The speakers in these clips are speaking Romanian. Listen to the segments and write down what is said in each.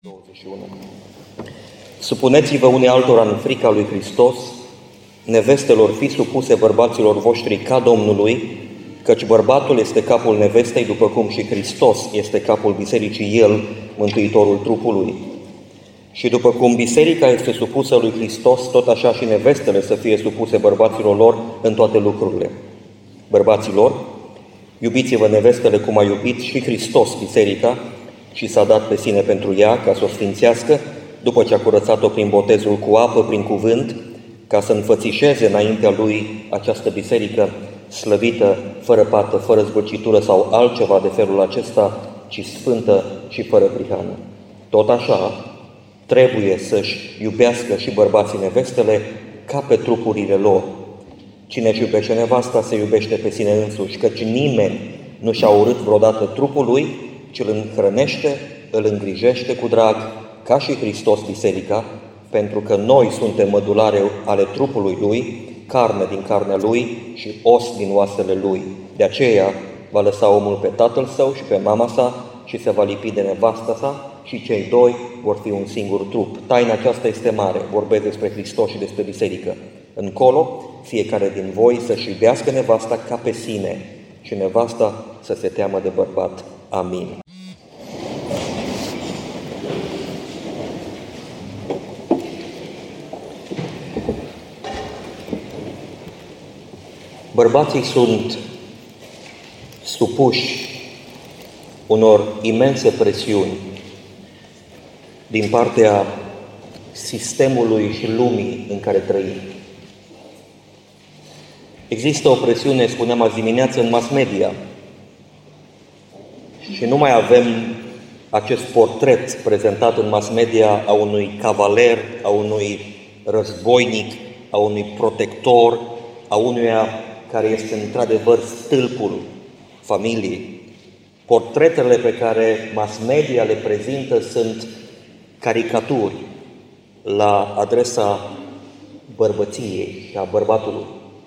21. Supuneți-vă unii altora în frica lui Hristos, nevestelor fiți supuse bărbaților voștri ca Domnului, căci bărbatul este capul nevestei, după cum și Hristos este capul bisericii, El, mântuitorul trupului. Și după cum biserica este supusă lui Hristos, tot așa și nevestele să fie supuse bărbaților lor în toate lucrurile. Bărbaților, iubiți-vă nevestele cum a iubit și Hristos biserica și s-a dat pe sine pentru ea, ca să o sfințească, după ce a curățat-o prin botezul cu apă, prin cuvânt, ca să înfățișeze înaintea lui această biserică slăvită, fără pată, fără zbârcitură sau altceva de felul acesta, ci sfântă și fără prihană. Tot așa, trebuie să-și iubească și bărbații nevestele ca pe trupurile lor. Cine își iubește nevasta se iubește pe sine însuși, căci nimeni nu și-a urât vreodată trupul lui, ci îl hrănește, îl îngrijește cu drag, ca și Hristos biserica, pentru că noi suntem mădulare ale trupului lui, carne din carnea lui și os din oasele lui. De aceea va lăsa omul pe tatăl său și pe mama sa și se va lipi de nevasta sa și cei doi vor fi un singur trup. Taina aceasta este mare, vorbesc despre Hristos și despre biserică. Încolo, fiecare din voi să-și iubească nevasta ca pe sine și nevasta să se teamă de bărbat. Amin. Bărbații sunt supuși unor imense presiuni din partea sistemului și lumii în care trăim. Există o presiune, spuneam azi dimineață, în mass media și nu mai avem acest portret prezentat în mass media a unui cavaler, a unui războinic, a unui protector, a unuia care este într-adevăr stâlpul familiei. Portretele pe care mass media le prezintă sunt caricaturi la adresa bărbăției și a bărbatului.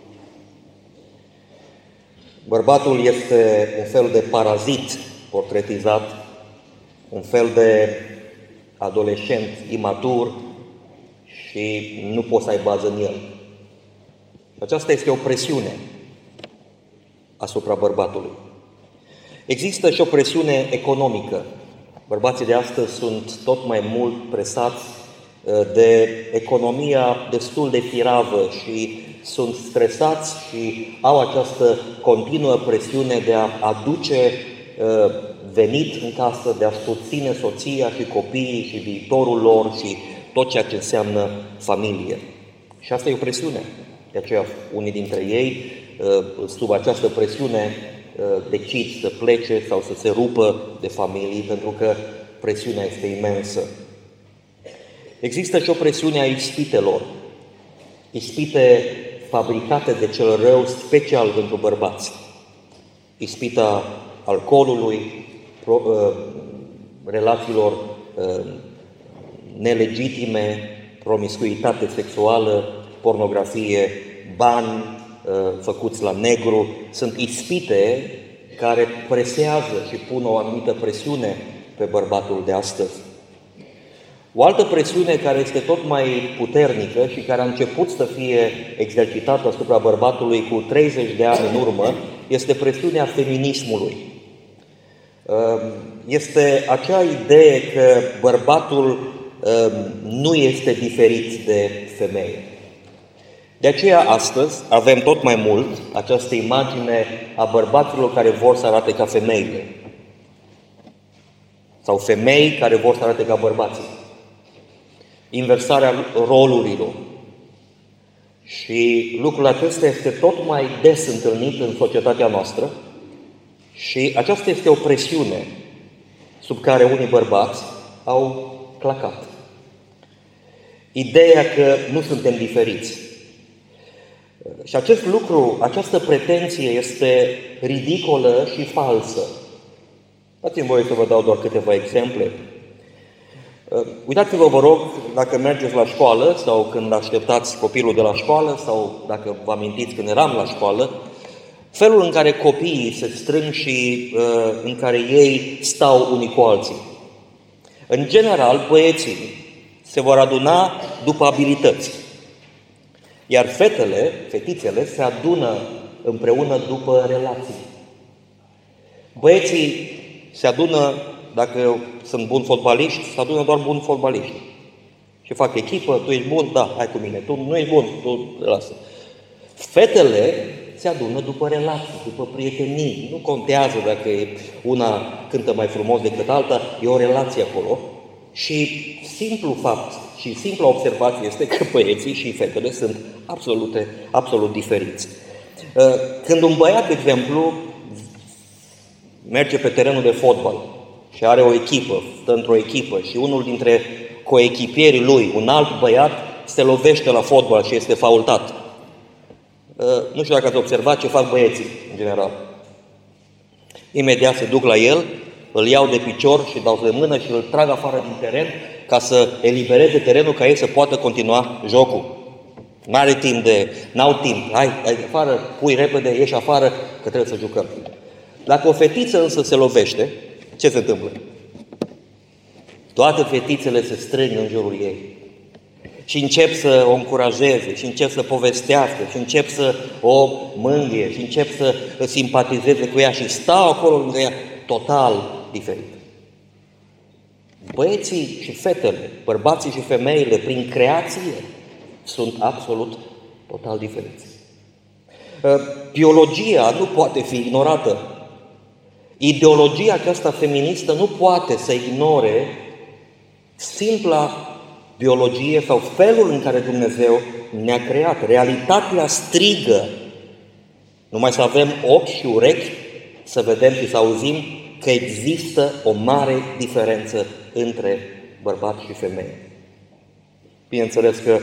Bărbatul este un fel de parazit portretizat, un fel de adolescent imatur și nu poți să ai bază în el. Aceasta este o presiune asupra bărbatului. Există și o presiune economică. Bărbații de astăzi sunt tot mai mult presați de economia destul de firavă și sunt stresați și au această continuă presiune de a aduce venit în casă, de a susține soția și copiii și viitorul lor și tot ceea ce înseamnă familie. Și asta e o presiune. De aceea, unii dintre ei, sub această presiune, decid să plece sau să se rupă de familii, pentru că presiunea este imensă. Există și o presiune a ispitelor. Ispite fabricate de cel rău special pentru bărbați. Ispita alcoolului, relațiilor nelegitime, promiscuitate sexuală, pornografie, bani făcuți la negru, sunt ispite care presează și pun o anumită presiune pe bărbatul de astăzi. O altă presiune care este tot mai puternică și care a început să fie exercitată asupra bărbatului cu 30 de ani în urmă, este presiunea feminismului. Este acea idee că bărbatul nu este diferit de femeie. De aceea, astăzi, avem tot mai mult această imagine a bărbaților care vor să arate ca femeile. Sau femei care vor să arate ca bărbații. Inversarea rolurilor. Și lucrul acesta este tot mai des întâlnit în societatea noastră și aceasta este o presiune sub care unii bărbați au clacat. Ideea că nu suntem diferiți. Și acest lucru, această pretenție este ridicolă și falsă. Dați-mi voie să vă dau doar câteva exemple. Uitați-vă, vă rog, dacă mergeți la școală sau când așteptați copilul de la școală sau dacă vă amintiți când eram la școală, felul în care copiii se strâng și în care ei stau unii cu alții. În general, băieții se vor aduna după abilități, iar fetițele se adună împreună după relații. Băieții se adună, dacă sunt buni fotbaliști, se adună doar buni fotbaliști. Și fac echipă, tu ești bun, da, hai cu mine, tu nu ești bun, tu lasă. Fetele se adună după relații, după prietenii. Nu contează dacă una cântă mai frumos decât alta, e o relație acolo. Și simplu fapt și simpla observație este că băieții și fetele sunt absolut diferiți. Când un băiat, de exemplu, merge pe terenul de fotbal și are o echipă, stă într-o echipă și unul dintre coechipierii lui, un alt băiat, se lovește la fotbal și este faultat. Nu știu dacă ați observat ce fac băieții, în general. Imediat se duc la el, îl iau de picior și dau de mână și îl trag afară din teren ca să elibereze terenul ca ei să poată continua jocul. N-au timp. Hai afară, pui repede, ieși afară, că trebuie să jucăm. Dacă o fetiță însă se lovește, ce se întâmplă? Toate fetițele se strâng în jurul ei și încep să o încurajeze, și încep să povestească, și încep să o mângâie, și încep să simpatizeze cu ea și stau acolo lângă ea, total diferit. Băieții și fetele, bărbații și femeile, prin creație, sunt absolut total diferiți. Biologia nu poate fi ignorată. Ideologia aceasta feministă nu poate să ignore simpla biologie sau felul în care Dumnezeu ne-a creat. Realitatea strigă. Numai să avem ochi și urechi să vedem și să auzim că există o mare diferență între bărbat și femeie. Bineînțeles că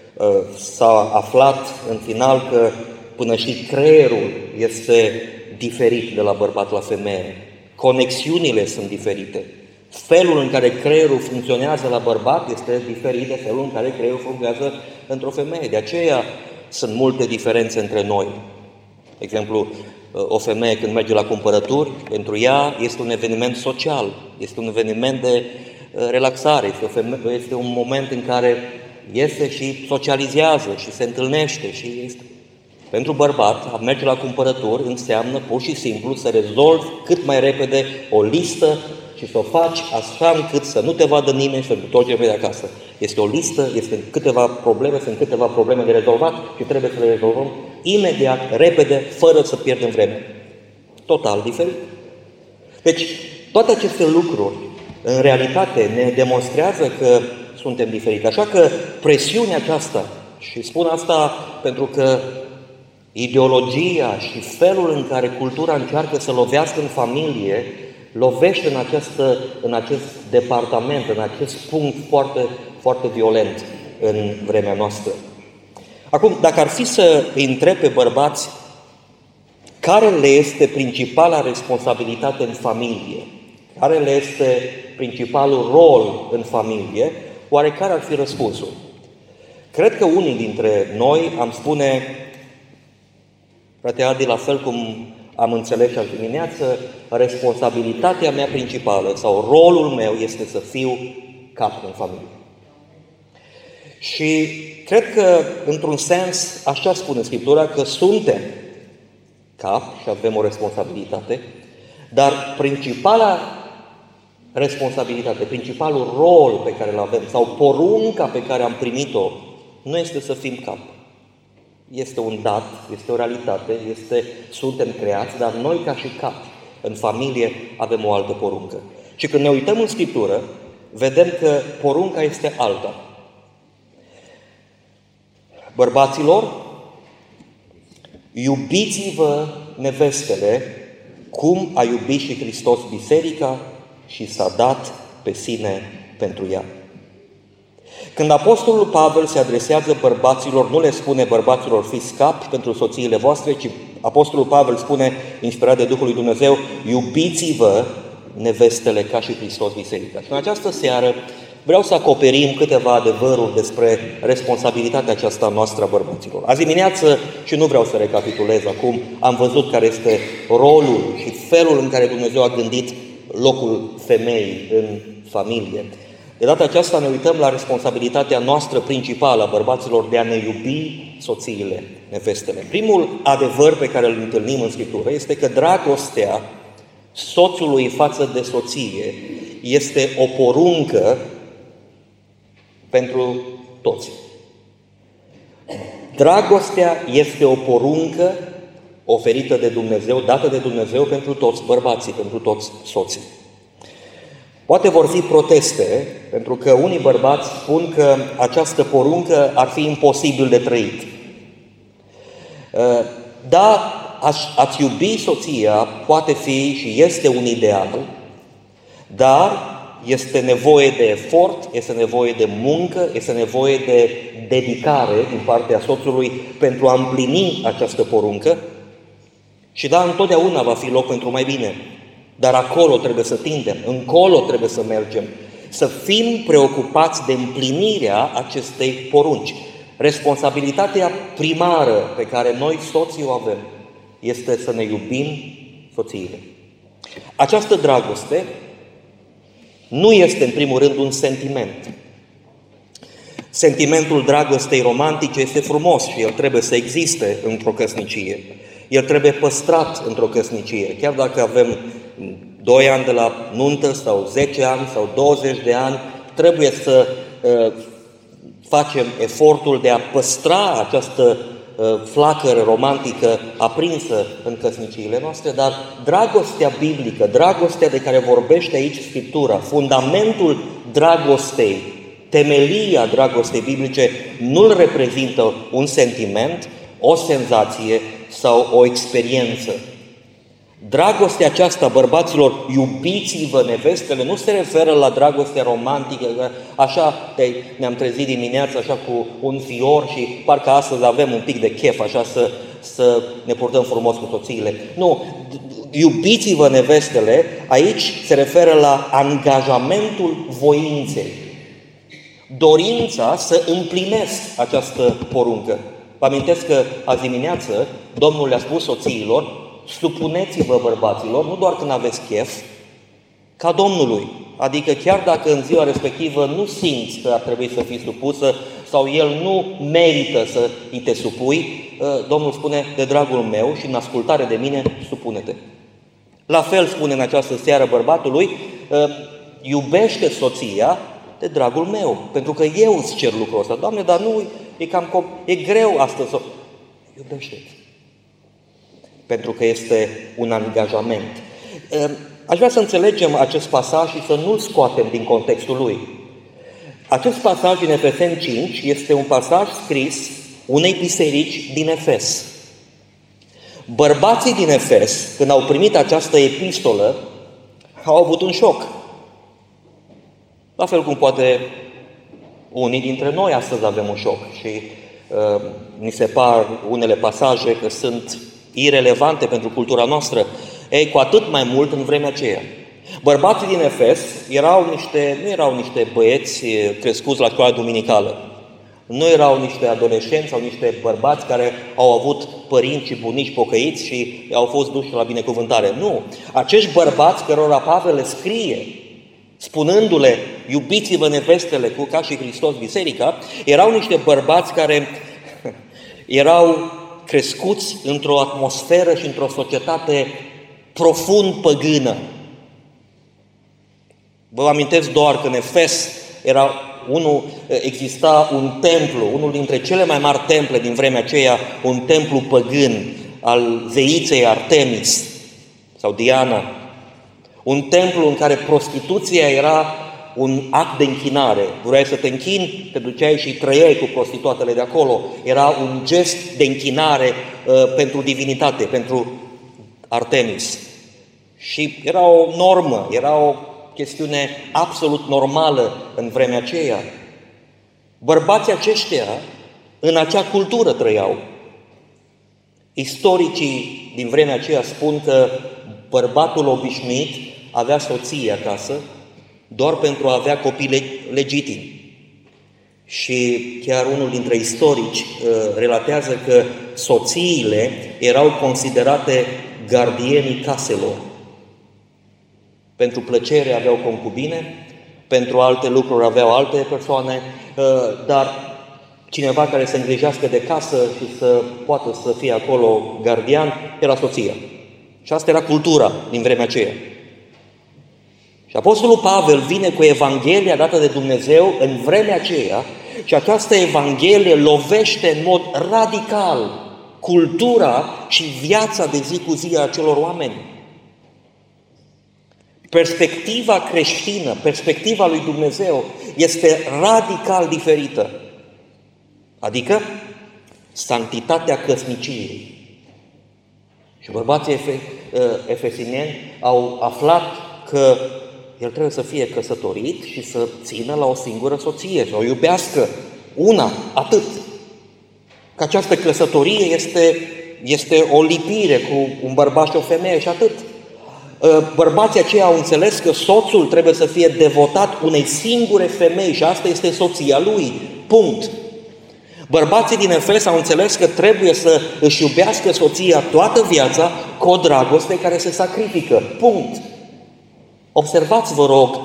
s-a aflat în final că până și creierul este diferit de la bărbat la femeie. Conexiunile sunt diferite. Felul în care creierul funcționează la bărbat este diferit de felul în care creierul funcționează într-o femeie. De aceea sunt multe diferențe între noi. De exemplu, o femeie când merge la cumpărături, pentru ea este un eveniment social, este un eveniment de relaxare, este un moment în care iese și socializează și se întâlnește și este. Pentru bărbat, a merge la cumpărături înseamnă pur și simplu să rezolvi cât mai repede o listă și să o faci așa încât să nu te vadă nimeni și să te întorci repede acasă. Este o listă, sunt câteva probleme de rezolvat și trebuie să le rezolvăm imediat, repede, fără să pierdem vreme. Total diferit. Deci, toate aceste lucruri, în realitate, ne demonstrează că suntem diferiți. Așa că presiunea aceasta, și spun asta pentru că ideologia și felul în care cultura încearcă să lovească în familie, lovește în acest departament, în acest punct foarte, foarte violent în vremea noastră. Acum, dacă ar fi să îi întreb pe bărbați care le este principala responsabilitate în familie, care le este principalul rol în familie, oare care ar fi răspunsul? Cred că unii dintre noi am spune, frate Adi, la fel cum am înțeles și azi dimineață, responsabilitatea mea principală sau rolul meu este să fiu cap în familie. Și cred că, într-un sens, așa spune Scriptura, că suntem cap și avem o responsabilitate, dar principala responsabilitate, principalul rol pe care îl avem sau porunca pe care am primit-o nu este să fim cap. Este un dat, este o realitate, suntem creați, dar noi ca și cap, în familie, avem o altă poruncă. Și când ne uităm în Scriptură, vedem că porunca este alta. Bărbaților, iubiți-vă nevestele cum a iubit și Hristos biserica și s-a dat pe sine pentru ea. Când Apostolul Pavel se adresează bărbaților, nu le spune bărbaților fiți capi pentru soțiile voastre, ci Apostolul Pavel spune, inspirat de Duhul lui Dumnezeu, iubiți-vă nevestele ca și Hristos biserica. Și în această seară vreau să acoperim câteva adevăruri despre responsabilitatea aceasta noastră a bărbaților. Azi dimineață, și nu vreau să recapitulez acum, am văzut care este rolul și felul în care Dumnezeu a gândit locul femeii în familie. De data aceasta ne uităm la responsabilitatea noastră principală a bărbaților de a ne iubi soțiile, nevestele. Primul adevăr pe care îl întâlnim în Scriptură este că dragostea soțului față de soție este o poruncă pentru toți. Dragostea este o poruncă oferită de Dumnezeu, dată de Dumnezeu pentru toți bărbații, pentru toți soții. Poate vor fi proteste, pentru că unii bărbați spun că această poruncă ar fi imposibil de trăit. Da, a-ți iubi soția poate fi și este un ideal, dar este nevoie de efort, este nevoie de muncă, este nevoie de dedicare din partea soțului pentru a împlini această poruncă. Și da, întotdeauna va fi loc pentru mai bine. Dar acolo trebuie să tindem, încolo trebuie să mergem, să fim preocupați de împlinirea acestei porunci. Responsabilitatea primară pe care noi soții o avem este să ne iubim soțiile. Această dragoste nu este în primul rând un sentiment. Sentimentul dragostei romantice este frumos și el trebuie să existe într-o căsnicie. El trebuie păstrat într-o căsnicie. Chiar dacă avem 2 ani de la nuntă sau 10 ani sau 20 de ani, trebuie să facem efortul de a păstra această flacără romantică aprinsă în căsniciile noastre, dar dragostea biblică, dragostea de care vorbește aici Scriptura, fundamentul dragostei, temelia dragostei biblice, nu-l reprezintă un sentiment, o senzație sau o experiență. Dragostea aceasta, bărbaților, iubiți-vă nevestele, nu se referă la dragostea romantică, așa ne-am trezit dimineața așa cu un fior și parcă astăzi avem un pic de chef, așa să ne purtăm frumos cu soțiile. Nu, iubiți-vă nevestele, aici se referă la angajamentul voinței. Dorința să împlinesc această poruncă. Vă amintesc că azi dimineață Domnul le-a spus soțiilor: supuneți-vă bărbaților, nu doar când aveți chef, ca Domnului. Adică chiar dacă în ziua respectivă nu simți că ar trebui să fii supusă sau el nu merită să îi te supui, Domnul spune: de dragul meu și în ascultare de mine, supune-te. La fel spune în această seară bărbatului: iubește soția de dragul meu, pentru că eu îți cer lucrul ăsta. Doamne, dar nu, e greu astăzi. Iubește-ți. Pentru că este un angajament. Aș vrea să înțelegem acest pasaj și să nu-l scoatem din contextul lui. Acest pasaj din Efeseni 5 este un pasaj scris unei biserici din Efes. Bărbații din Efes, când au primit această epistolă, au avut un șoc. La fel cum poate unii dintre noi astăzi avem un șoc și ni se par unele pasaje că sunt irelevante pentru cultura noastră. Ei, cu atât mai mult în vremea aceea. Bărbații din Efes nu erau niște băieți crescuți la școala duminicală. Nu erau niște adolescenți sau niște bărbați care au avut părinți și bunici pocăiți și au fost duși la binecuvântare. Nu. Acești bărbați cărora Pavel le scrie, spunându-le: iubiți-vă nevestele ca și Hristos biserica, erau niște bărbați care erau crescuți într-o atmosferă și într-o societate profund păgână. Vă amintesc doar că în Efes exista un templu, unul dintre cele mai mari temple din vremea aceea, un templu păgân al zeiței Artemis sau Diana. Un templu în care prostituția era un act de închinare. Vrei să te închini, te duceai și trăiai cu prostituatele de acolo. Era un gest de închinare pentru divinitate, pentru Artemis. Și era o normă, era o chestiune absolut normală în vremea aceea. Bărbații aceștia în acea cultură trăiau. Istoricii din vremea aceea spun că bărbatul obișnuit avea soție acasă doar pentru a avea copii legitimi. Și chiar unul dintre istorici relatează că soțiile erau considerate gardienii caselor. Pentru plăcere aveau concubine pentru alte lucruri aveau alte persoane, dar cineva care să îngrijească de casă și să poată să fie acolo gardian era soția. Și asta era cultura din vremea aceea. Și Apostolul Pavel vine cu Evanghelia dată de Dumnezeu în vremea aceea și această Evanghelie lovește în mod radical cultura și viața de zi cu zi a acelor oameni. Perspectiva creștină, perspectiva lui Dumnezeu este radical diferită. Adică sanctitatea căsniciei. Și bărbații efesineni au aflat că el trebuie să fie căsătorit și să țină la o singură soție, să o iubească una, atât. Că această căsătorie este o lipire cu un bărbat și o femeie și atât. Bărbații aceia au înțeles că soțul trebuie să fie devotat unei singure femei și asta este soția lui. Punct. Bărbații din Efes au înțeles că trebuie să își iubească soția toată viața cu o dragoste care se sacrifică. Punct. Observați, vă rog,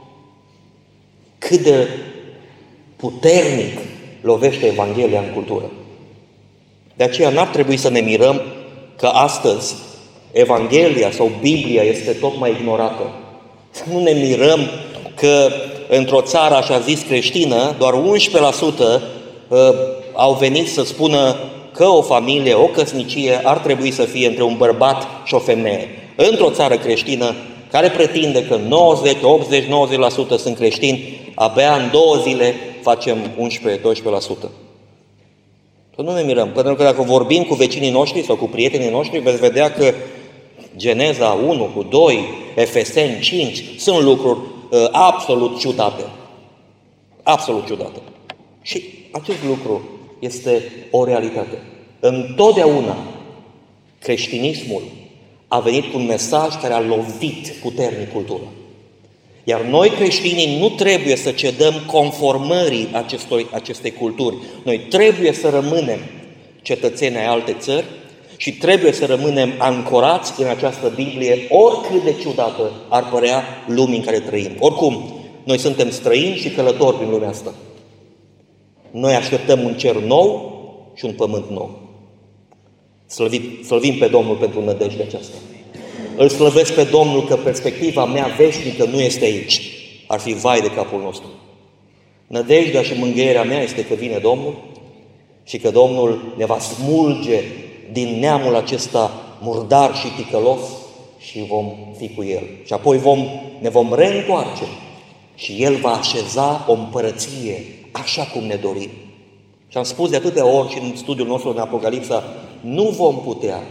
cât de puternic lovește Evanghelia în cultură. De aceea n-ar trebui să ne mirăm că astăzi Evanghelia sau Biblia este tot mai ignorată. Să nu ne mirăm că într-o țară așa zis creștină, doar 11% au venit să spună că o familie, o căsnicie ar trebui să fie între un bărbat și o femeie. Într-o țară creștină care pretinde că 90, 80, 90% sunt creștini, abia în 2 zile facem 11-12%. Să nu ne mirăm, pentru că dacă vorbim cu vecinii noștri sau cu prietenii noștri, veți vedea că Geneza 1 cu 2, Efeseni 5, sunt lucruri absolut ciudate. Absolut ciudate. Și acest lucru este o realitate. Întotdeauna creștinismul a venit cu un mesaj care a lovit puternic cultura. Iar noi creștinii nu trebuie să cedăm conformării acestei culturi. Noi trebuie să rămânem cetățeni ai alte țări și trebuie să rămânem ancorați în această Biblie, oricât de ciudată ar părea lumii în care trăim. Oricum, noi suntem străini și călători prin lumea asta. Noi așteptăm un cer nou și un pământ nou. Slăvim pe Domnul pentru nădejdea aceasta. Îl slăvesc pe Domnul că perspectiva mea veșnică nu este aici. Ar fi vai de capul nostru. Nădejdea și mângâierea mea este că vine Domnul și că Domnul ne va smulge din neamul acesta murdar și ticălos și vom fi cu El. Și apoi ne vom reîntoarce și El va așeza o împărăție așa cum ne dorim. Și am spus de atâtea ori și în studiul nostru în Apocalipsa, nu vom putea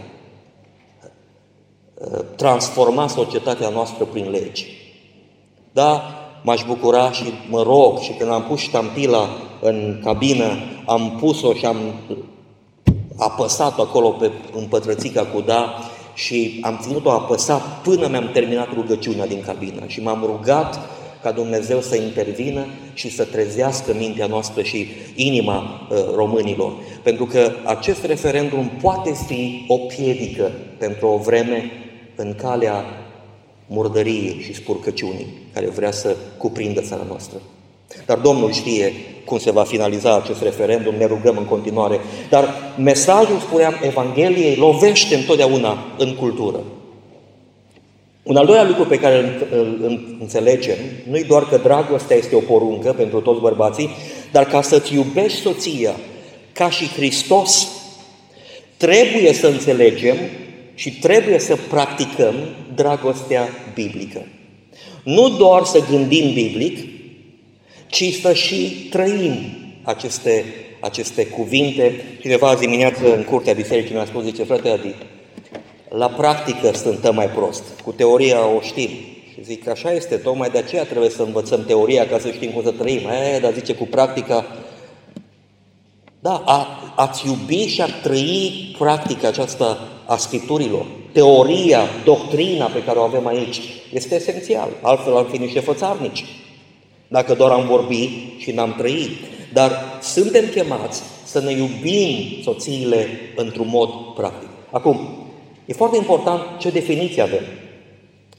transforma societatea noastră prin legi. Da, m-aș bucura și mă rog și când am pus ștampila în cabină, am pus-o și am apăsat acolo în pătrățica cu da și am ținut-o apăsat până mi-am terminat rugăciunea din cabină și m-am rugat ca Dumnezeu să intervină și să trezească mintea noastră și inima românilor. Pentru că acest referendum poate fi o piedică pentru o vreme în calea murdăriei și spurcăciunii care vrea să cuprindă țara noastră. Dar Domnul știe cum se va finaliza acest referendum, ne rugăm în continuare. Dar mesajul, spuneam, Evangheliei lovește întotdeauna în cultură. Un al doilea lucru pe care îl înțelegem, nu-i doar că dragostea este o poruncă pentru toți bărbații, dar ca să-ți iubești soția ca și Hristos, trebuie să înțelegem și trebuie să practicăm dragostea biblică. Nu doar să gândim biblic, ci să și trăim aceste cuvinte. Cineva azi dimineață în curtea bisericii mi-a spus, zice, frate Adi, la practică stăm mai prost, cu teoria o știm. Și zic, așa este, tocmai de aceea trebuie să învățăm teoria ca să știm cum să trăim. Dar zice, cu practica, da, ați iubi și a trăi practica aceasta a Scripturilor. Teoria, doctrina pe care o avem aici este esențial, altfel am fi niște fățarnici. Dacă doar am vorbit și n-am trăit. Dar suntem chemați să ne iubim soțiile într-un mod practic. Acum, e foarte important ce definiție avem.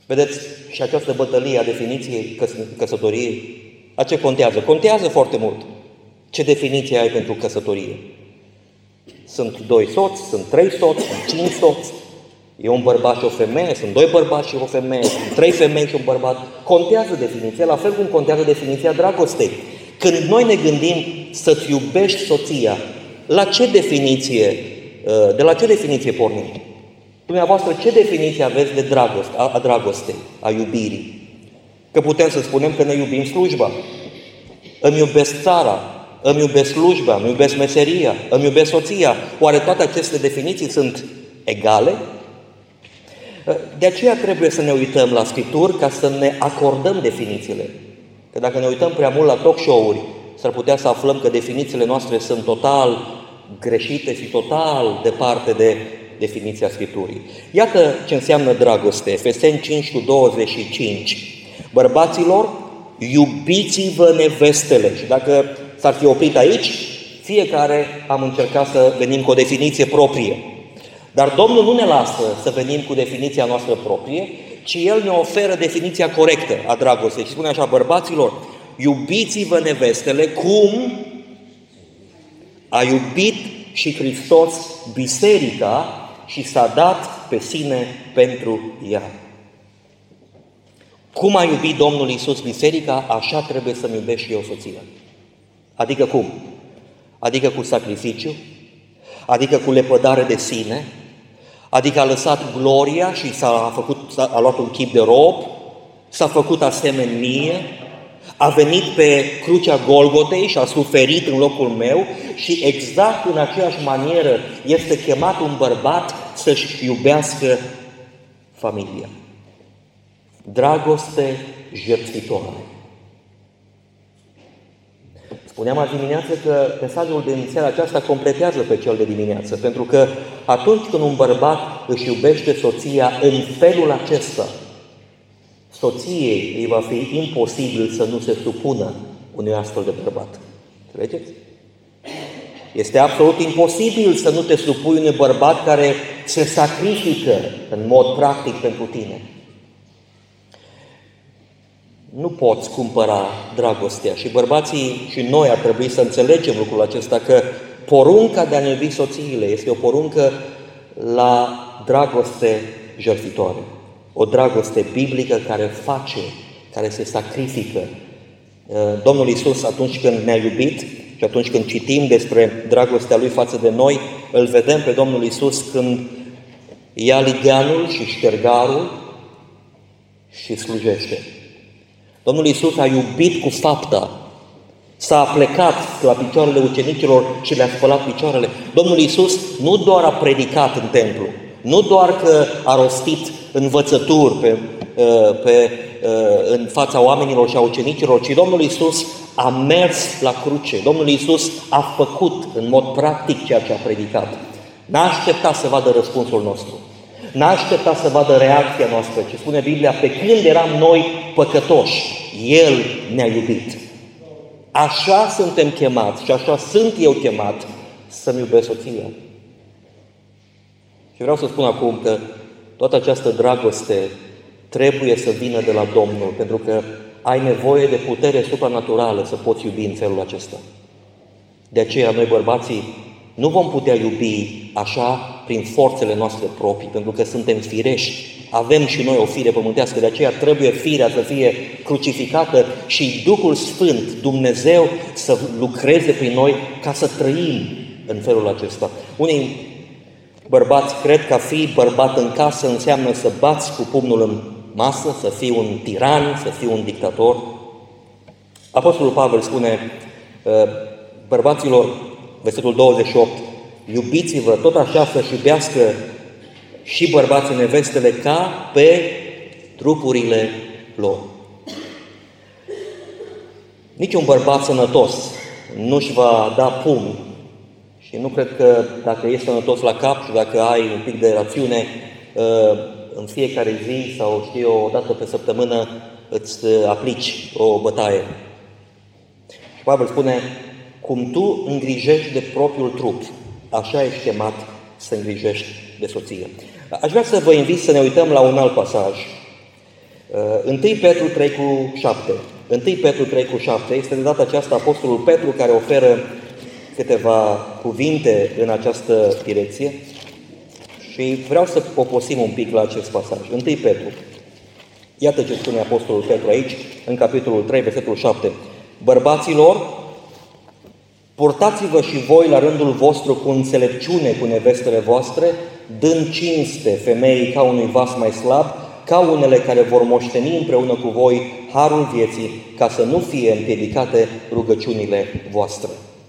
Vedeți, și această bătălie a definiției căsătoriei, a ce contează? Contează foarte mult. Ce definiție ai pentru căsătorie? Sunt 2 soți, sunt 3 soți, sunt 5 soți, e un bărbat și o femeie, sunt 2 bărbați și o femeie, sunt 3 femei și un bărbat. Contează definiția, la fel cum contează definiția dragostei. Când noi ne gândim să-ți iubești soția, de la ce definiție pornim? Dumneavoastră, ce definiție aveți de dragoste, a dragostei, a iubirii? Că putem să spunem că ne iubim slujba, îmi iubesc țara, îmi iubesc slujba, îmi iubesc meseria, îmi iubesc soția. Oare toate aceste definiții sunt egale? De aceea trebuie să ne uităm la Scripturi ca să ne acordăm definițiile. Că dacă ne uităm prea mult la talk show-uri, s-ar putea să aflăm că definițiile noastre sunt total greșite și total departe de definiția Scripturii. Iată ce înseamnă dragoste. Efeseni 5:25. Bărbaților, iubiți-vă nevestele. Și dacă s-ar fi oprit aici, fiecare am încercat să venim cu o definiție proprie. Dar Domnul nu ne lasă să venim cu definiția noastră proprie, ci El ne oferă definiția corectă a dragostei. Și spune așa: bărbaților, iubiți-vă nevestele cum a iubit și Hristos biserica și s-a dat pe sine pentru ea. Cum a iubit Domnul Iisus biserica, așa trebuie să-mi iubesc și eu soția. Adică cum? Adică cu sacrificiu, adică cu lepădare de sine, adică a lăsat gloria și a luat un chip de rob, s-a făcut asemeni mie, a venit pe crucea Golgotei și a suferit în locul meu și exact în aceeași manieră este chemat un bărbat să-și iubească familia. Dragoste jertfitoare. Spuneam azi dimineață că mesajul din seara aceasta completează pe cel de dimineață, pentru că atunci când un bărbat își iubește soția în felul acesta, soției îi va fi imposibil să nu se supună unui astfel de bărbat. Înțelegeți? Este absolut imposibil să nu te supui unui bărbat care se sacrifică în mod practic pentru tine. Nu poți cumpăra dragostea și bărbații și noi ar trebui să înțelegem lucrul acesta, că porunca de a ne iubi soțiile este o poruncă la dragoste jertfitoare. O dragoste biblică care face, care se sacrifică. Domnul Iisus, atunci când ne-a iubit și atunci când citim despre dragostea Lui față de noi, îl vedem pe Domnul Iisus când ia liganul și ștergarul și slujește. Domnul Iisus a iubit cu fapta, s-a plecat la picioarele ucenicilor și le-a spălat picioarele. Domnul Iisus nu doar a predicat în templu, nu doar că a rostit învățături în fața oamenilor și a ucenicilor, ci Domnul Iisus a mers la cruce. Domnul Iisus a făcut în mod practic ceea ce a predicat. N-a așteptat să vadă răspunsul nostru. N-a așteptat să vadă reacția noastră, ci spune Biblia, pe când eram noi păcătoși, El ne-a iubit. Așa suntem chemați și așa sunt eu chemat să-mi iubesc soția. Și vreau să spun acum că toată această dragoste trebuie să vină de la Domnul, pentru că ai nevoie de putere supranaturală să poți iubi în felul acesta. De aceea noi bărbații nu vom putea iubi așa prin forțele noastre proprii, pentru că suntem firești. Avem și noi o fire pământească, de aceea trebuie firea să fie crucificată și Duhul Sfânt, Dumnezeu, să lucreze prin noi ca să trăim în felul acesta. Unii bărbați cred că a fi bărbat în casă înseamnă să bați cu pumnul în masă, să fii un tiran, să fii un dictator. Apostolul Pavel spune, bărbaților, versetul 28, iubiți-vă tot așa să-și iubească și bărbații nevestele ca pe trupurile lor. Niciun bărbat sănătos nu-și va da pumn și nu cred că dacă ești sănătos la cap și dacă ai un pic de rațiune în fiecare zi sau știu eu, o dată pe săptămână îți aplici o bătaie. Și Pavel spune, cum tu îngrijești de propriul trup, așa ești chemat să îngrijești de soție. Aș vrea să vă invit să ne uităm la un alt pasaj. 1 Petru 3:7. 1 Petru 3:7 este de data aceasta Apostolul Petru care oferă câteva cuvinte în această direcție și vreau să poposim un pic la acest pasaj. 1 Petru. Iată ce spune Apostolul Petru aici, în capitolul 3, versetul 7. Bărbaților, purtați-vă și voi la rândul vostru cu înțelepciune cu nevestele voastre, dând cinste femeii ca unui vas mai slab, ca unele care vor moșteni împreună cu voi harul vieții, ca să nu fie împiedicate rugăciunile voastre.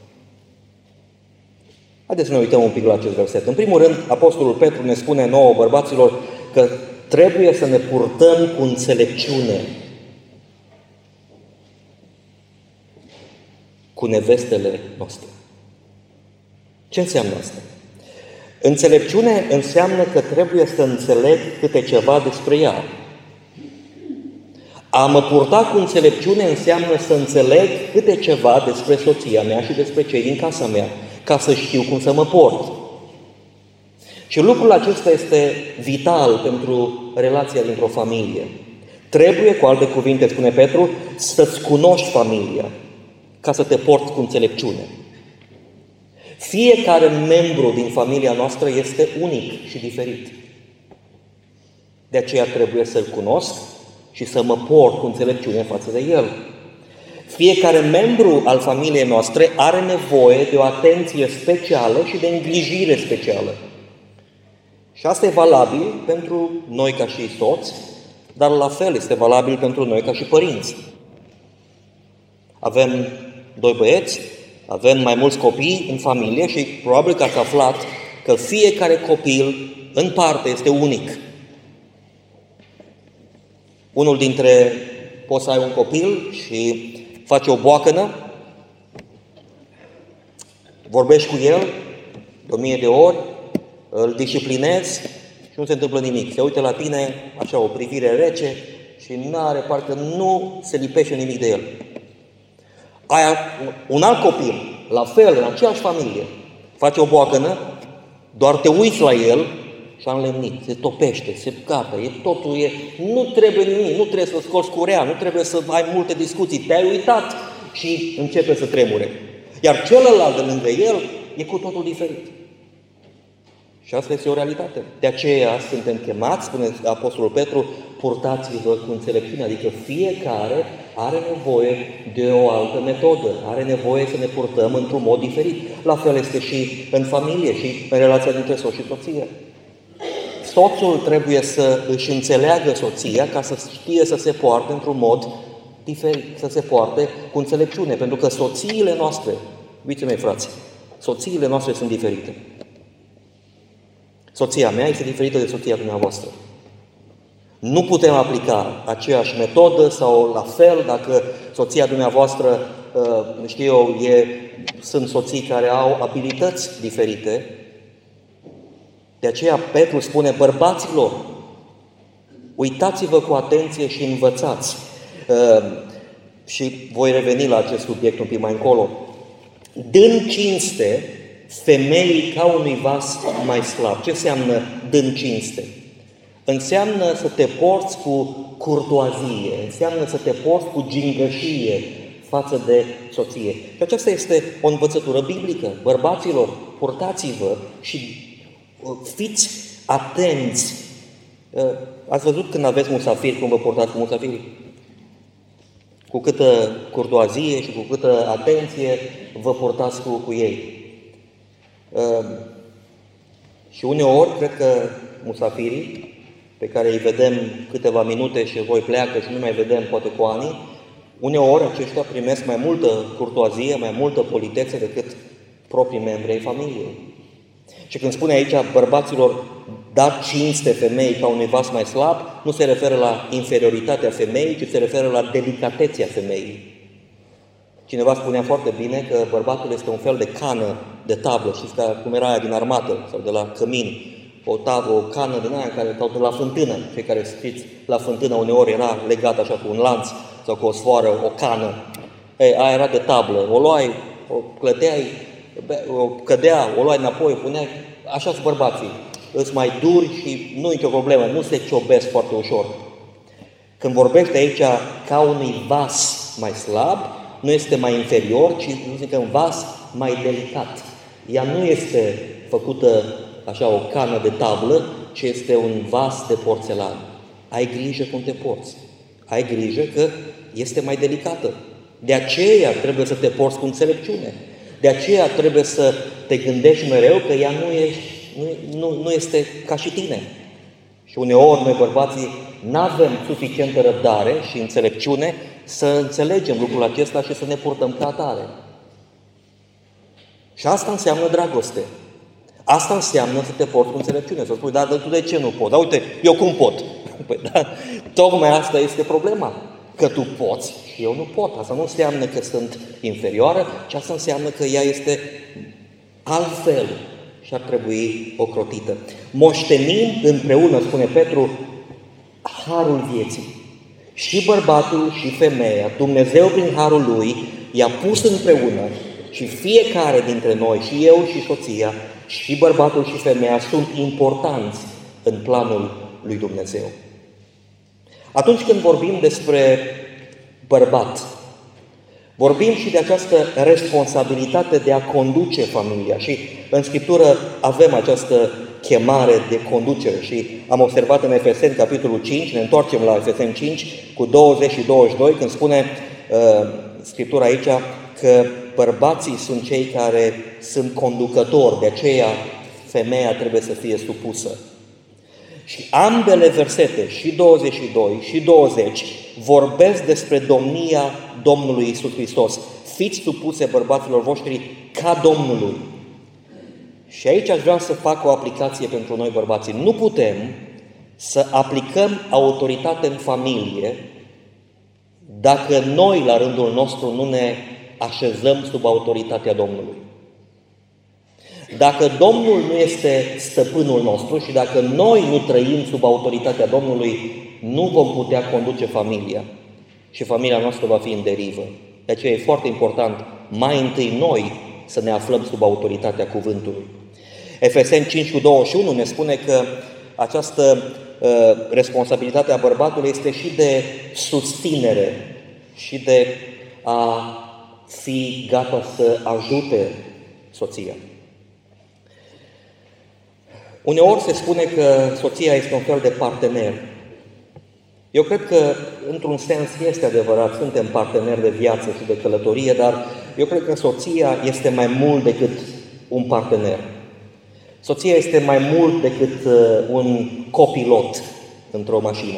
Haideți să ne uităm un pic la acest verset. În primul rând, Apostolul Petru ne spune nouă, bărbaților, că trebuie să ne purtăm cu înțelepciune cu nevestele noastre. Ce înseamnă asta? Înțelepciune înseamnă că trebuie să înțeleg câte ceva despre ea. A mă purta cu înțelepciune înseamnă să înțeleg câte ceva despre soția mea și despre cei din casa mea, ca să știu cum să mă port. Și lucrul acesta este vital pentru relația dintr-o familie. Trebuie, cu alte cuvinte, spune Petru, să-ți cunoști familia, ca să te porți cu înțelepciune. Fiecare membru din familia noastră este unic și diferit. De aceea trebuie să-l cunosc și să mă port cu înțelepciune față de el. Fiecare membru al familiei noastre are nevoie de o atenție specială și de îngrijire specială. Și asta e valabil pentru noi ca și soți, dar la fel este valabil pentru noi ca și părinți. Avem 2 băieți, avem mai mulți copii în familie și probabil că ați aflat că fiecare copil în parte este unic. Unul dintre, poți să ai un copil și faci o boacănă, vorbești cu el de 1000 de ori, îl disciplinezi și nu se întâmplă nimic. Se uită la tine, așa, o privire rece și parcă nu se lipește nimic de el. Ai un alt copil, la fel, în aceeași familie, face o boacănă, doar te uiți la el și a înlemnit, se topește, se gata, nu trebuie nimic, nu trebuie să scoți curea, nu trebuie să ai multe discuții, te-ai uitat și începe să tremure. Iar celălalt de lângă el e cu totul diferit. Și asta este o realitate. De aceea suntem chemați, spune Apostolul Petru, purtați-vă cu înțelepciune, adică fiecare are nevoie de o altă metodă, are nevoie să ne purtăm într-un mod diferit. La fel este și în familie și în relația dintre soț și soție. Soțul trebuie să își înțeleagă soția ca să știe să se poarte într-un mod diferit, să se poarte cu înțelepciune, pentru că soțiile noastre, uite mei frați, soțiile noastre sunt diferite. Soția mea este diferită de soția dumneavoastră. Nu putem aplica aceeași metodă sau la fel dacă soția dumneavoastră, sunt soții care au abilități diferite. De aceea Petru spune, bărbaților, uitați-vă cu atenție și învățați. Și voi reveni la acest subiect un pic mai încolo. Dând cinste femeii ca unui vas mai slab. Ce înseamnă dând cinste? Înseamnă să te porți cu curtoazie, înseamnă să te porți cu gingășie față de soție. Și aceasta este o învățătură biblică. Bărbaților, purtați-vă și fiți atenți. Ați văzut când aveți musafiri, cum vă purtați cu musafirii? Cu câtă curtoazie și cu câtă atenție vă purtați cu ei. Și uneori, cred că musafirii, pe care îi vedem câteva minute și voi pleacă și nu mai vedem poate cu ani, uneori aceștia primesc mai multă curtoazie, mai multă politețe decât proprii membri ai familiei. Și când spune aici, bărbaților, dați cinste femeii ca unui vas mai slab, nu se referă la inferioritatea femeii, ci se referă la delicatețea femeii. Cineva spunea foarte bine că bărbatul este un fel de cană de tablă, știți cum era aia din armată sau de la cămin, o cană din aia care de la fântână. Cei care știți, la fântână uneori era legată așa cu un lanț sau cu o sfoară, o cană. Aia era de tablă. O luai, o clăteai, o luai înapoi, o puneai. Așa sunt bărbații. Îți mai duri și nu e nicio problemă, nu se ciobesc foarte ușor. Când vorbește aici ca unui vas mai slab, nu este mai inferior, ci zice un vas mai delicat. Ea nu este făcută așa o cană de tablă, ci este un vas de porțelan. Ai grijă cum te porți. Ai grijă că este mai delicată. De aceea trebuie să te porți cu înțelepciune. De aceea trebuie să te gândești mereu că ea nu este ca și tine. Și uneori noi bărbații nu avem suficientă răbdare și înțelepciune să înțelegem lucrul acesta și să ne purtăm ca atare. Și asta înseamnă dragoste. Asta înseamnă să te porți cu înțelepciune. Să spui, dar tu de ce nu pot? Dar uite, eu cum pot? Păi da, tocmai asta este problema. Că tu poți și eu nu pot. Asta nu înseamnă că sunt inferioară, ci asta înseamnă că ea este altfel și ar trebui ocrotită. Moștenim împreună, spune Petru, harul vieții. Și bărbatul și femeia, Dumnezeu prin harul lui, i-a pus împreună și fiecare dintre noi, și eu și soția, și bărbatul și femeia sunt importanți în planul lui Dumnezeu. Atunci când vorbim despre bărbat, vorbim și de această responsabilitate de a conduce familia. Și în Scriptură avem această chemare de conducere și am observat în Efeseni, capitolul 5, ne întoarcem la Efeseni 5, cu 20 și 22, când spune Scriptura aici că bărbații sunt cei care sunt conducători, de aceea femeia trebuie să fie supusă. Și ambele versete, și 22 și 20, vorbesc despre domnia Domnului Iisus Hristos. Fiți supuse bărbaților voștri ca Domnului. Și aici aș vrea să fac o aplicație pentru noi bărbații. Nu putem să aplicăm autoritate în familie dacă noi, la rândul nostru, nu ne așezăm sub autoritatea Domnului. Dacă Domnul nu este stăpânul nostru și dacă noi nu trăim sub autoritatea Domnului, nu vom putea conduce familia și familia noastră va fi în derivă. De aceea e foarte important mai întâi noi să ne aflăm sub autoritatea cuvântului. Efeseni 5 cu 21 ne spune că această responsabilitate a bărbatului este și de susținere și de a fi gata să ajute soția. Uneori se spune că soția este un fel de partener. Eu cred că, într-un sens, este adevărat, suntem parteneri de viață și de călătorie, dar eu cred că soția este mai mult decât un partener. Soția este mai mult decât un copilot într-o mașină.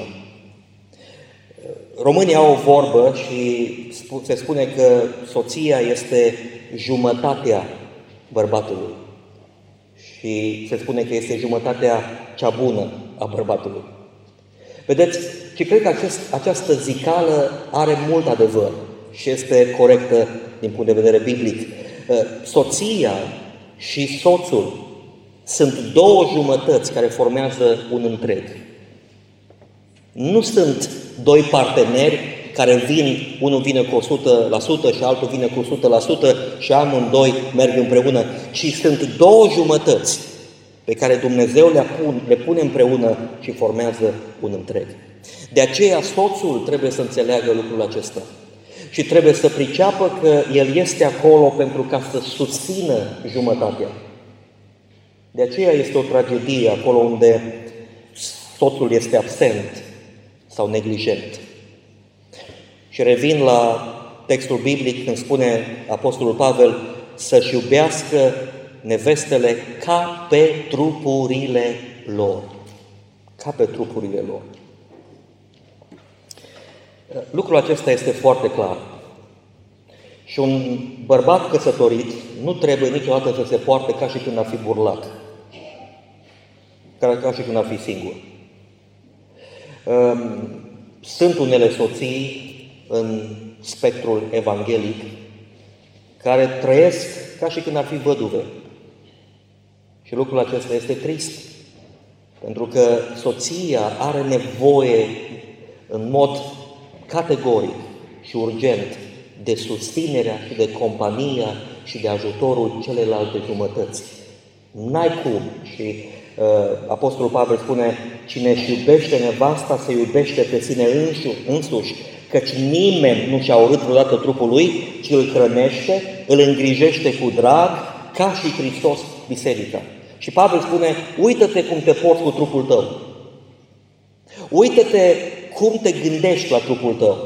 Românii au o vorbă și se spune că soția este jumătatea bărbatului. Și se spune că este jumătatea cea bună a bărbatului. Vedeți, și cred că această zicală are mult adevăr și este corectă din punct de vedere biblic. Soția și soțul sunt două jumătăți care formează un întreg. Nu sunt doi parteneri care unul vine cu 100% și altul vine cu 100% și amândoi merg împreună, ci sunt două jumătăți pe care Dumnezeu le pune împreună și formează un întreg. De aceea soțul trebuie să înțeleagă lucrul acesta și trebuie să priceapă că el este acolo pentru ca să susțină jumătatea. De aceea este o tragedie acolo unde soțul este absent sau neglijent. Și revin la textul biblic când spune Apostolul Pavel să-și iubească nevestele ca pe trupurile lor. Ca pe trupurile lor. Lucrul acesta este foarte clar. Și un bărbat căsătorit nu trebuie niciodată să se poarte ca și când ar fi burlat. Ca și când ar fi singur. Sunt unele soții în spectrul evanghelic care trăiesc ca și când ar fi văduve. Și lucrul acesta este trist. Pentru că soția are nevoie în mod categoric și urgent de susținerea și de compania și de ajutorul celelalte jumătăți. N-ai cum. Și Apostolul Pavel spune, cine își iubește nevasta se iubește pe sine însuși, căci nimeni nu și-a urât vreodată trupul lui, ci îl hrănește, îl îngrijește cu drag, ca și Hristos biserica. Și Pavel spune, uită-te cum te porți cu trupul tău. Uită-te cum te gândești la trupul tău.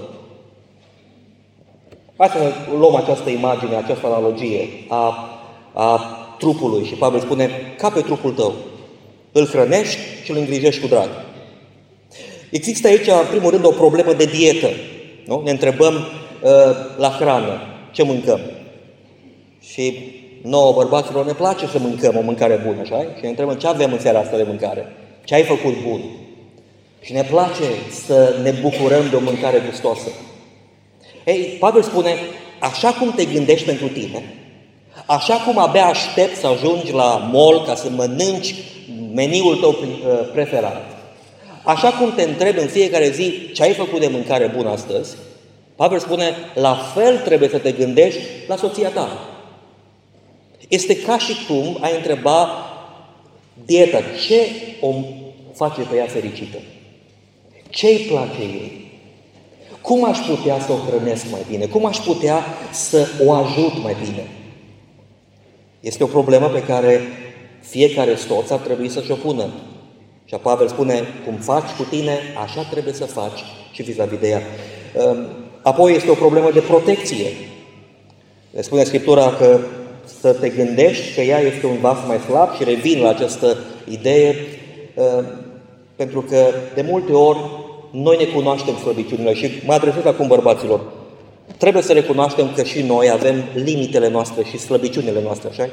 Hai să luăm această imagine, această analogie a trupului. Și Pavel spune, ca pe trupul tău. Îl hrănești și îl îngrijești cu drag. Există aici, în primul rând, o problemă de dietă. Nu? Ne întrebăm la hrană, ce mâncăm? Și nouă bărbaților ne place să mâncăm o mâncare bună, așa? Și ne întrebăm ce avem în seara asta de mâncare? Ce ai făcut bun? Și ne place să ne bucurăm de o mâncare gustoasă. Ei, Pavel spune, așa cum te gândești pentru tine, așa cum abia aștept să ajungi la mall ca să mănânci meniul tău preferat, așa cum te întrebi în fiecare zi ce ai făcut de mâncare bună astăzi, Pavel spune, la fel trebuie să te gândești la soția ta. Este ca și cum ai întreba dieta, ce o face pe ea fericită? Ce îi place ei? Cum aș putea să o hrănesc mai bine? Cum aș putea să o ajut mai bine? Este o problemă pe care fiecare soț ar trebui să-și o pună. Și Pavel spune, cum faci cu tine, așa trebuie să faci și vis-a-vis de ea. Apoi este o problemă de protecție. Le spune Scriptura că să te gândești că ea este un vas mai slab și revin la această idee, pentru că de multe ori noi ne cunoaștem slăbiciunile și mă adresez acum bărbaților. Trebuie să recunoaștem că și noi avem limitele noastre și slăbiciunile noastre, așa?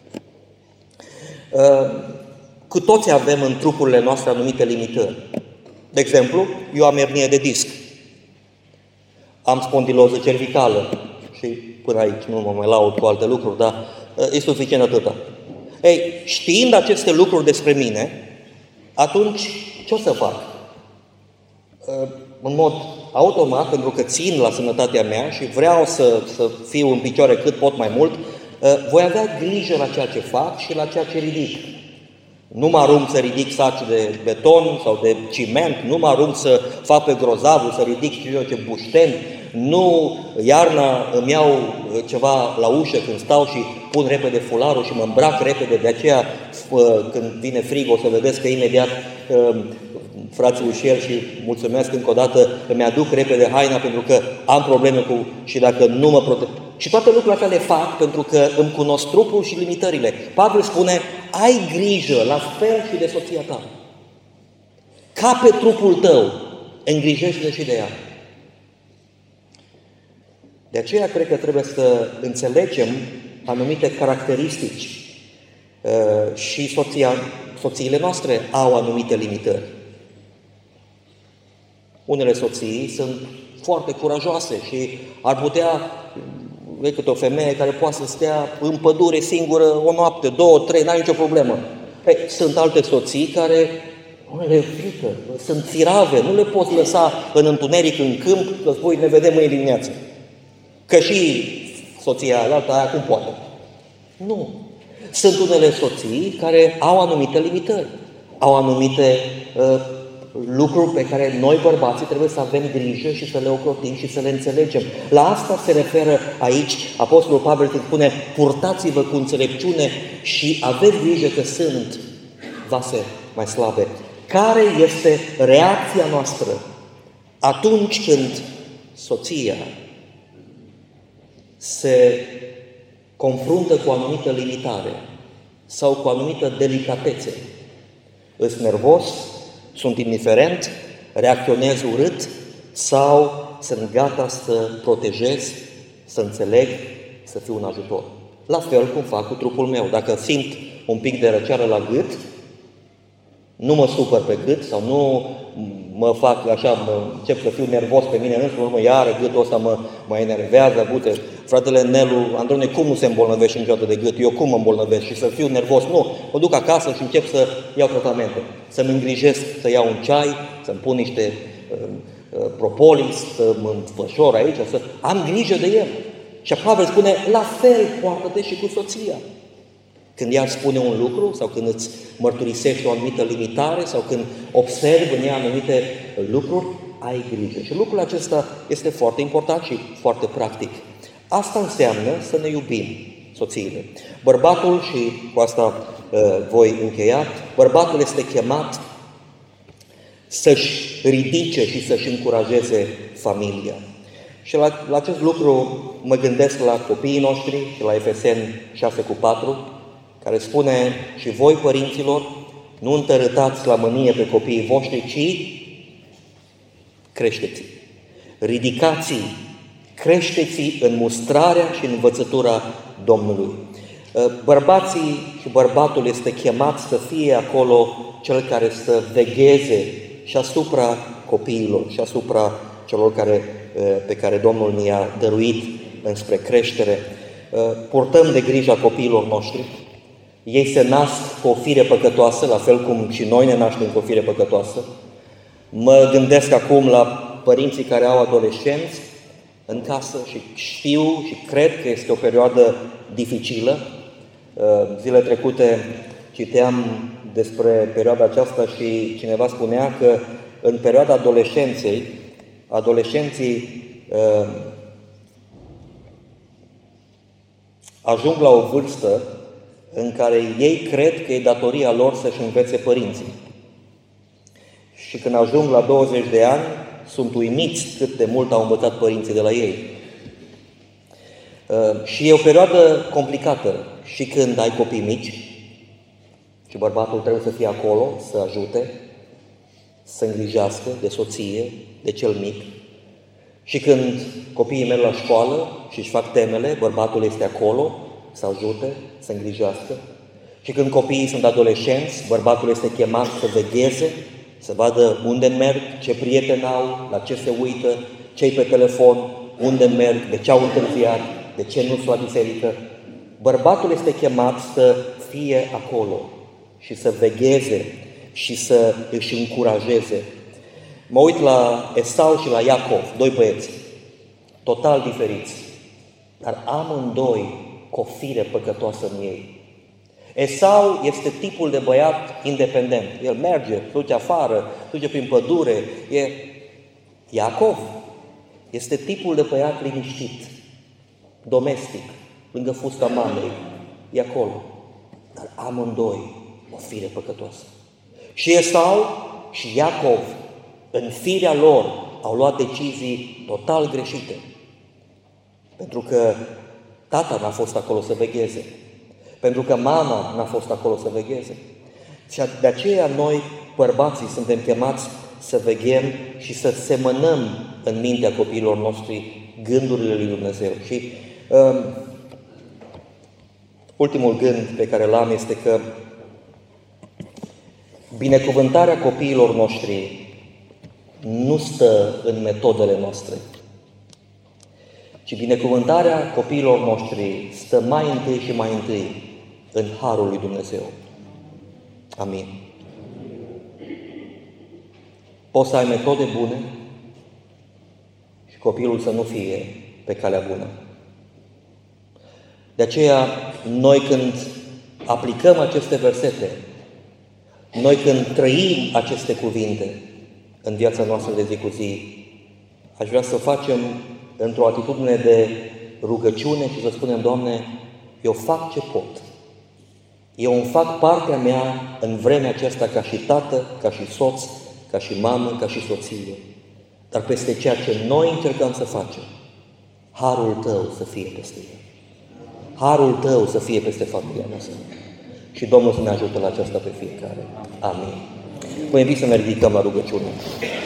Cu toți avem în trupurile noastre anumite limitări. De exemplu, eu am ernie de disc, am spondiloză cervicală și până aici nu mă mai laud cu alte lucruri, dar e suficient atâta. Ei, știind aceste lucruri despre mine, atunci ce o să fac? În mod automat, pentru că țin la sănătatea mea și vreau să fiu în picioare cât pot mai mult, voi avea grijă la ceea ce fac și la ceea ce ridic. Nu mă arunc să ridic saci de beton sau de ciment, nu mă arunc să fac pe grozavul, să ridic știu eu ce bușteni, nu iarna îmi iau ceva la ușă când stau și pun repede fularul și mă îmbrac repede, de aceea când vine frig o să vedeți că imediat frații ușieri și mulțumesc încă o dată, îmi aduc repede haina pentru că am probleme cu și dacă nu mă protejez. Și toate lucrurile astea le fac pentru că îmi cunosc trupul și limitările. Pavel spune, ai grijă la fel și de soția ta. Ca pe trupul tău, îngrijește-te și de ea. De aceea cred că trebuie să înțelegem anumite caracteristici și soțiile noastre au anumite limitări. Unele soții sunt foarte curajoase și ar putea, vei câte o femeie care poate să stea în pădure singură o noapte, 2, 3, n-are nicio problemă. Sunt alte soții care nu le frică, sunt firave, nu le poți lăsa în întuneric, în câmp, să spui, ne vedem mâine dimineață. Că și soția alta aia cum poate. Nu. Sunt unele soții care au anumite limitări, au anumite lucruri pe care noi, bărbații, trebuie să avem grijă și să le ocrotim și să le înțelegem. La asta se referă aici Apostolul Pavel când spune, purtați-vă cu înțelepciune și aveți grijă că sunt vase mai slabe. Care este reacția noastră atunci când soția se confruntă cu o anumită limitare sau cu o anumită delicatețe? Îs nervos? Sunt indiferent? Reacționez urât? Sau sunt gata să protejez, să înțeleg, să fiu un ajutor? La fel cum fac cu trupul meu. Dacă simt un pic de răceală la gât, nu mă supăr pe gât sau nu mă fac așa, încep să fiu nervos pe mine însuși, iară gâtul ăsta mă enervează, bute, fratele Nelu, Androne, cum nu se îmbolnăvește niciodată de gât? Eu cum mă îmbolnăvesc și să fiu nervos? Nu, mă duc acasă și încep să iau tratamente, să-mi îngrijesc, să iau un ceai, să-mi pun niște propolis, să mă înfășor aici, să am grijă de el. Și Pavel spune, la fel poartă-te și cu soția. Când ea spune un lucru sau când îți mărturisești o anumită limitare sau când observi în ea anumite lucruri, ai grijă. Și lucrul acesta este foarte important și foarte practic. Asta înseamnă să ne iubim soțiile. Bărbatul, și cu asta voi încheia, bărbatul este chemat să-și ridice și să-și încurajeze familia. Și la acest lucru mă gândesc la copiii noștri și la Efeseni 6:4, care spune: și voi, părinților, nu întărâtați la mânie pe copiii voștri, ci creșteți-i, ridicați-i, creșteți-i în mustrarea și în învățătura Domnului. Bărbații și bărbatul este chemat să fie acolo cel care să vegheze și asupra copiilor și asupra celor pe care Domnul ne-a dăruit înspre creștere. Purtăm de grijă a copiilor noștri. Ei se nasc cu o fire păcătoasă, la fel cum și noi ne naștem cu o fire păcătoasă. Mă gândesc acum la părinții care au adolescenți în casă și știu și cred că este o perioadă dificilă. Zilele trecute citeam despre perioada aceasta și cineva spunea că în perioada adolescenței, adolescenții ajung la o vârstă în care ei cred că e datoria lor să-și învețe părinții. Și când ajung la 20 de ani, sunt uimiți cât de mult au învățat părinții de la ei. Și e o perioadă complicată și când ai copii mici și bărbatul trebuie să fie acolo, să ajute, să îngrijească de soție, de cel mic. Și când copiii merg la școală și își fac temele, bărbatul este acolo să ajute, să îngrijească. Și când copiii sunt adolescenți, bărbatul este chemat să vegheze, să vadă unde merg, ce prieteni au, la ce se uită, ce-i pe telefon, unde merg, de ce au întârziat, de ce nu sunt la biserică. Bărbatul este chemat să fie acolo și să vegheze și să își încurajeze. Mă uit la Esau și la Iacov, doi băieți, total diferiți, dar amândoi cu o fire păcătoasă în ei. Esau este tipul de băiat independent. El merge, duce afară, duce prin pădure. Iacov este tipul de băiat liniștit, domestic, lângă fusta mamei. E acolo. Dar amândoi o fire păcătoasă. Și Esau și Iacov, în firea lor, au luat decizii total greșite. Pentru că tata n-a fost acolo să vegheze. Pentru că mama n-a fost acolo să vegheze. Și de aceea noi, bărbații, suntem chemați să veghem și să semănăm în mintea copiilor noștri gândurile lui Dumnezeu. Și ultimul gând pe care l-am este că binecuvântarea copiilor noștri nu stă în metodele noastre, ci binecuvântarea copiilor noștri stă mai întâi și mai întâi în harul lui Dumnezeu. Amin. Poți să ai metode bune și copilul să nu fie pe calea bună. De aceea, noi când aplicăm aceste versete, noi când trăim aceste cuvinte în viața noastră de zi cu zi, aș vrea să o facem într-o atitudine de rugăciune și să spunem: Doamne, eu fac ce pot. Eu îmi fac partea mea în vremea aceasta ca și tată, ca și soț, ca și mamă, ca și soție. Dar peste ceea ce noi încercăm să facem, harul Tău să fie peste el. Harul Tău să fie peste familia noastră. Și Domnul să ne ajute la aceasta pe fiecare. Amin. Vă invit să ne ridicăm la rugăciune.